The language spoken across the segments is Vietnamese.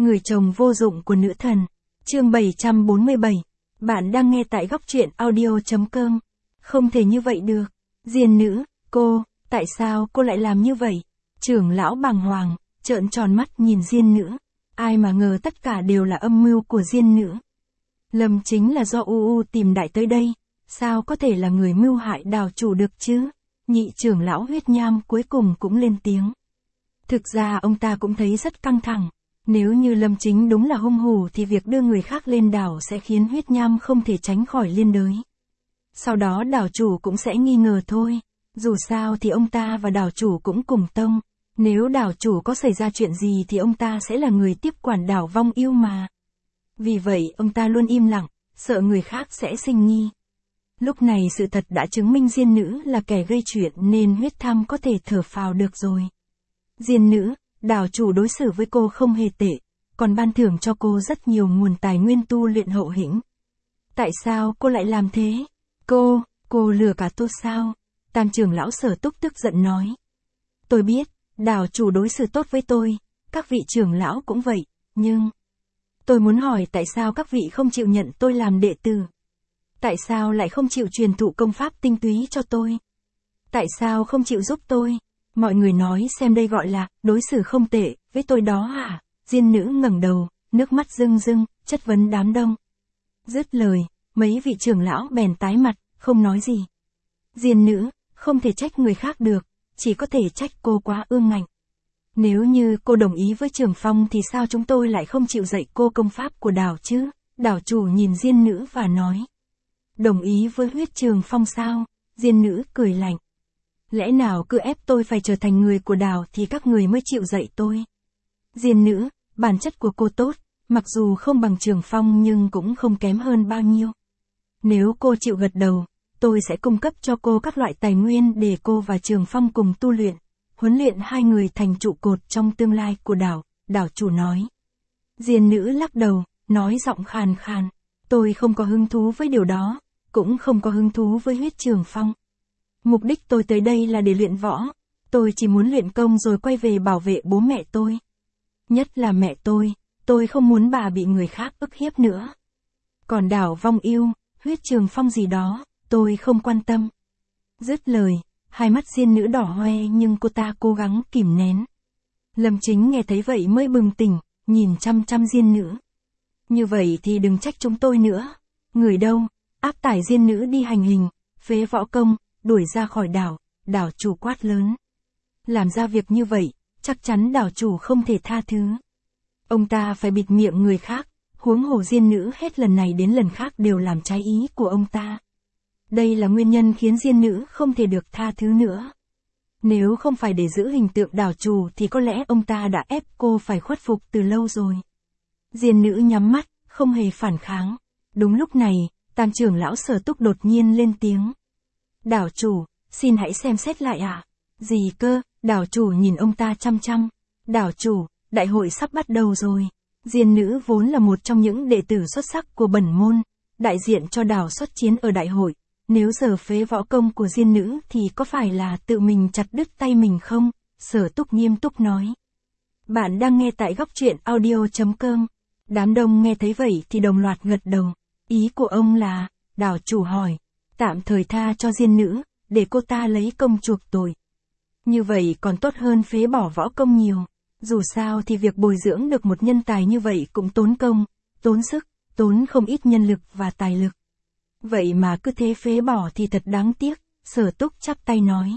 Người chồng vô dụng của nữ thần. Chương 747. Bạn đang nghe tại góc truyện audio.com. Không thể như vậy được. Diên nữ, tại sao cô lại làm như vậy? Trưởng lão bàng hoàng, trợn tròn mắt nhìn Diên nữ. Ai mà ngờ tất cả đều là âm mưu của Diên nữ. Lâm chính là do UU tìm đại tới đây. Sao có thể là người mưu hại Đào chủ được chứ? Nhị trưởng lão huyết nham cuối cùng cũng lên tiếng. Thực ra ông ta cũng thấy rất căng thẳng. Nếu như Lâm Chính đúng là hung hù thì việc đưa người khác lên đảo sẽ khiến huyết nham không thể tránh khỏi liên đới. Sau đó đảo chủ cũng sẽ nghi ngờ thôi. Dù sao thì ông ta và đảo chủ cũng cùng tông. Nếu đảo chủ có xảy ra chuyện gì thì ông ta sẽ là người tiếp quản đảo Vong Yêu mà. Vì vậy ông ta luôn im lặng, sợ người khác sẽ sinh nghi. Lúc này sự thật đã chứng minh Diên nữ là kẻ gây chuyện nên huyết tham có thể thở phào được rồi. Diên nữ, đảo chủ đối xử với cô không hề tệ, còn ban thưởng cho cô rất nhiều nguồn tài nguyên tu luyện hậu hĩnh. Tại sao cô lại làm thế? Cô lừa cả tôi sao? Tam trưởng lão Sở Túc tức giận nói. Tôi biết, đảo chủ đối xử tốt với tôi, các vị trưởng lão cũng vậy, nhưng... Tôi muốn hỏi tại sao các vị không chịu nhận tôi làm đệ tử? Tại sao lại không chịu truyền thụ công pháp tinh túy cho tôi? Tại sao không chịu giúp tôi? Mọi người nói xem đây gọi là đối xử không tệ với tôi đó hả? Diên nữ ngẩng đầu, nước mắt rưng rưng, chất vấn đám đông. Dứt lời, mấy vị trưởng lão bèn tái mặt, không nói gì. Diên nữ, không thể trách người khác được, chỉ có thể trách cô quá ương ngạnh. Nếu như cô đồng ý với Trường Phong thì sao chúng tôi lại không chịu dạy cô công pháp của đảo chứ? Đảo chủ nhìn Diên nữ và nói. Đồng ý với huyết Trường Phong sao? Diên nữ cười lạnh. Lẽ nào cứ ép tôi phải trở thành người của đảo thì các người mới chịu dạy tôi? Diên nữ, bản chất của cô tốt, mặc dù không bằng Trường Phong nhưng cũng không kém hơn bao nhiêu. Nếu cô chịu gật đầu, tôi sẽ cung cấp cho cô các loại tài nguyên để cô và Trường Phong cùng tu luyện, huấn luyện hai người thành trụ cột trong tương lai của đảo, đảo chủ nói. Diên nữ lắc đầu, nói giọng khàn khàn, tôi không có hứng thú với điều đó, cũng không có hứng thú với huyết Trường Phong. Mục đích tôi tới đây là để luyện võ, tôi chỉ muốn luyện công rồi quay về bảo vệ bố mẹ tôi. Nhất là mẹ tôi không muốn bà bị người khác ức hiếp nữa. Còn đảo Vong Yêu, huyết Trường Phong gì đó, tôi không quan tâm. Dứt lời, hai mắt Diên nữ đỏ hoe nhưng cô ta cố gắng kìm nén. Lâm Chính nghe thấy vậy mới bừng tỉnh, nhìn chăm chăm Diên nữ. Như vậy thì đừng trách chúng tôi nữa. Người đâu, áp tải Diên nữ đi hành hình, phế võ công, đuổi ra khỏi đảo, đảo chủ quát lớn. Làm ra việc như vậy, chắc chắn đảo chủ không thể tha thứ. Ông ta phải bịt miệng người khác, huống hồ Diên nữ hết lần này đến lần khác đều làm trái ý của ông ta. Đây là nguyên nhân khiến Diên nữ không thể được tha thứ nữa. Nếu không phải để giữ hình tượng đảo chủ thì có lẽ ông ta đã ép cô phải khuất phục từ lâu rồi. Diên nữ nhắm mắt, không hề phản kháng. Đúng lúc này, Tam trưởng lão Sở Túc đột nhiên lên tiếng. Đảo chủ, xin hãy xem xét lại ạ. Gì cơ? Đảo chủ nhìn ông ta chăm chăm. Đảo chủ, đại hội sắp bắt đầu rồi. Diên nữ vốn là một trong những đệ tử xuất sắc của bẩn môn, đại diện cho đảo xuất chiến ở đại hội. Nếu giờ phế võ công của Diên nữ thì có phải là tự mình chặt đứt tay mình không? Sở Túc nghiêm túc nói. Bạn đang nghe tại góc truyện audio.com. Đám đông nghe thấy vậy thì đồng loạt gật đầu. Ý của ông là, đảo chủ hỏi, tạm thời tha cho Diên nữ, để cô ta lấy công chuộc tội. Như vậy còn tốt hơn phế bỏ võ công nhiều. Dù sao thì việc bồi dưỡng được một nhân tài như vậy cũng tốn công, tốn sức, tốn không ít nhân lực và tài lực. Vậy mà cứ thế phế bỏ thì thật đáng tiếc, Sở Túc chắp tay nói.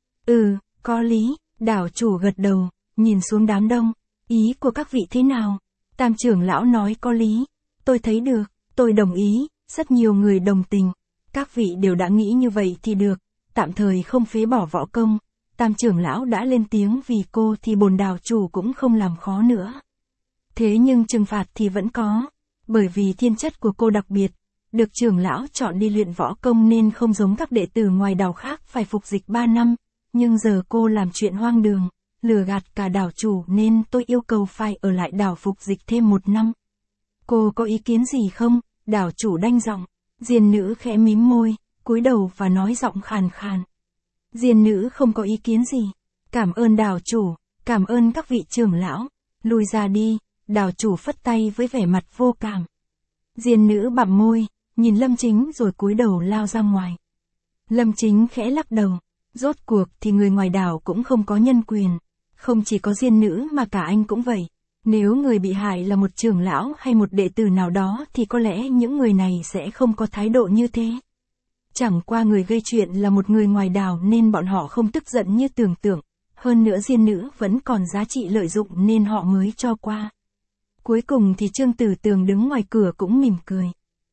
Có lý, đảo chủ gật đầu, nhìn xuống đám đông, ý của các vị thế nào? Tam trưởng lão nói có lý, tôi thấy được, tôi đồng ý, rất nhiều người đồng tình. Các vị đều đã nghĩ như vậy thì được, tạm thời không phế bỏ võ công. Tam trưởng lão đã lên tiếng vì cô thì bồn đảo chủ cũng không làm khó nữa. Thế nhưng trừng phạt thì vẫn có, bởi vì thiên chất của cô đặc biệt, được trưởng lão chọn đi luyện võ công nên không giống các đệ tử ngoài đảo khác phải phục dịch 3 năm, nhưng giờ cô làm chuyện hoang đường, lừa gạt cả đảo chủ nên tôi yêu cầu phải ở lại đảo phục dịch thêm 1 năm. Cô có ý kiến gì không? Đảo chủ đanh giọng. Diên nữ khẽ mím môi, cúi đầu và nói giọng khàn khàn. Diên nữ không có ý kiến gì. Cảm ơn đảo chủ, cảm ơn các vị trưởng lão. Lui ra đi, Đảo chủ phất tay với vẻ mặt vô cảm. Diên nữ bặm môi, nhìn Lâm Chính rồi cúi đầu lao ra ngoài. Lâm Chính khẽ lắc đầu, rốt cuộc thì người ngoài đảo cũng không có nhân quyền. Không chỉ có Diên nữ mà cả anh cũng vậy. Nếu người bị hại là một trưởng lão hay một đệ tử nào đó thì có lẽ những người này sẽ không có thái độ như thế. Chẳng qua người gây chuyện là một người ngoài đảo nên bọn họ không tức giận như tưởng tượng. Hơn nữa Diên nữ vẫn còn giá trị lợi dụng nên họ mới cho qua. Cuối cùng thì Trương Tử Tường đứng ngoài cửa cũng mỉm cười.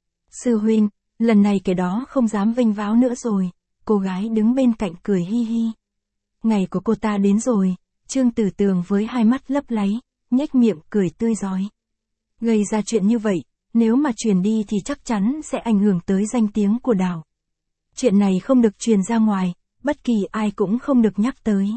Sư huynh, lần này cái đó không dám vênh váo nữa rồi. Cô gái đứng bên cạnh cười hi hi. Ngày của cô ta đến rồi. Trương Tử Tường với hai mắt lấp láy, nhếch miệng cười tươi rói. Gây ra chuyện như vậy, nếu mà truyền đi thì chắc chắn sẽ ảnh hưởng tới danh tiếng của đảo. Chuyện này không được truyền ra ngoài, bất kỳ ai cũng không được nhắc tới.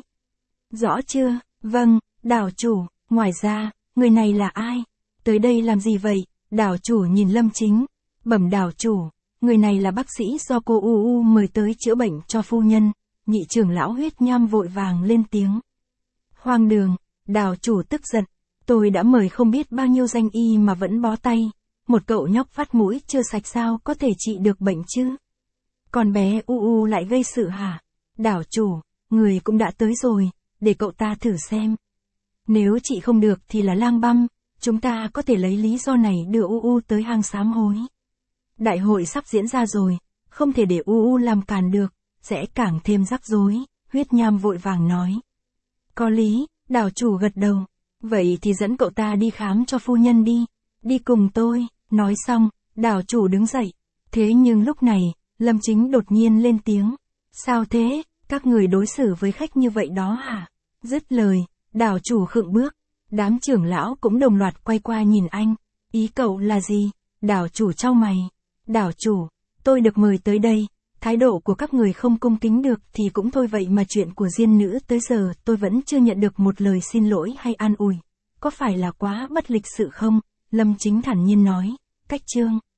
Rõ chưa? Vâng, đảo chủ, ngoài ra, người này là ai? Tới đây làm gì vậy? Đảo chủ nhìn Lâm Chính. Bẩm đảo chủ, người này là bác sĩ do cô U mời tới chữa bệnh cho phu nhân. Nhị trưởng lão Huyết Nham vội vàng lên tiếng. Hoang đường, đảo chủ tức giận. Tôi đã mời không biết bao nhiêu danh y mà vẫn bó tay. Một cậu nhóc vắt mũi chưa sạch sao có thể trị được bệnh chứ? Còn bé U lại gây sự hả? Đảo chủ, người cũng đã tới rồi, để cậu ta thử xem. Nếu chị không được thì là lang băm, chúng ta có thể lấy lý do này đưa U tới hang sám hối. Đại hội sắp diễn ra rồi, không thể để U làm càn được, sẽ càng thêm rắc rối, Huyết Nham vội vàng nói. Có lý, đảo chủ gật đầu. Vậy thì dẫn cậu ta đi khám cho phu nhân đi. Đi cùng tôi. Nói xong, đảo chủ đứng dậy. Thế nhưng lúc này, Lâm Chính đột nhiên lên tiếng. Sao thế, các người đối xử với khách như vậy đó hả? Dứt lời, đảo chủ khựng bước. Đám trưởng lão cũng đồng loạt quay qua nhìn anh. Ý cậu là gì? Đảo chủ chau mày. Đảo chủ, tôi được mời tới đây. Thái độ của các người không cung kính được thì cũng thôi vậy mà chuyện của Diên nữ tới giờ tôi vẫn chưa nhận được một lời xin lỗi hay an ủi. Có phải là quá bất lịch sự không? Lâm Chính thản nhiên nói. Cách chương